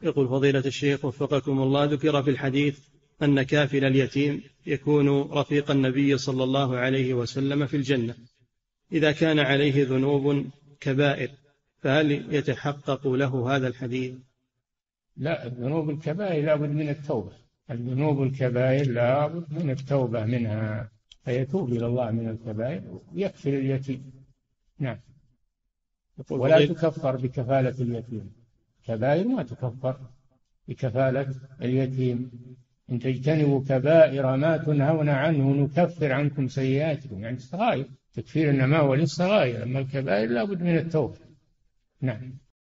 يقول فضيلة الشيخ وفقكم الله، ذكر في الحديث أن كافل اليتيم يكون رفيق النبي صلى الله عليه وسلم في الجنة إذا كان عليه ذنوب كبائر، فهل يتحقق له هذا الحديث؟ لا، الذنوب الكبائر لابد من التوبة. الذنوب الكبائر لابد من التوبة منها، فيتوب إلى الله من الكبائر ويكفل اليتيم. نعم. ولا تكفر بكفالة اليتيم، كبائر ما تكفر بكفالة اليتيم. إن تجتنبوا كبائر ما تنهون عنه نكفر عنكم سيئاتكم، يعني الصغائر، تكفير النماء للصغائر، أما الكبائر لابد من التوبة. نعم.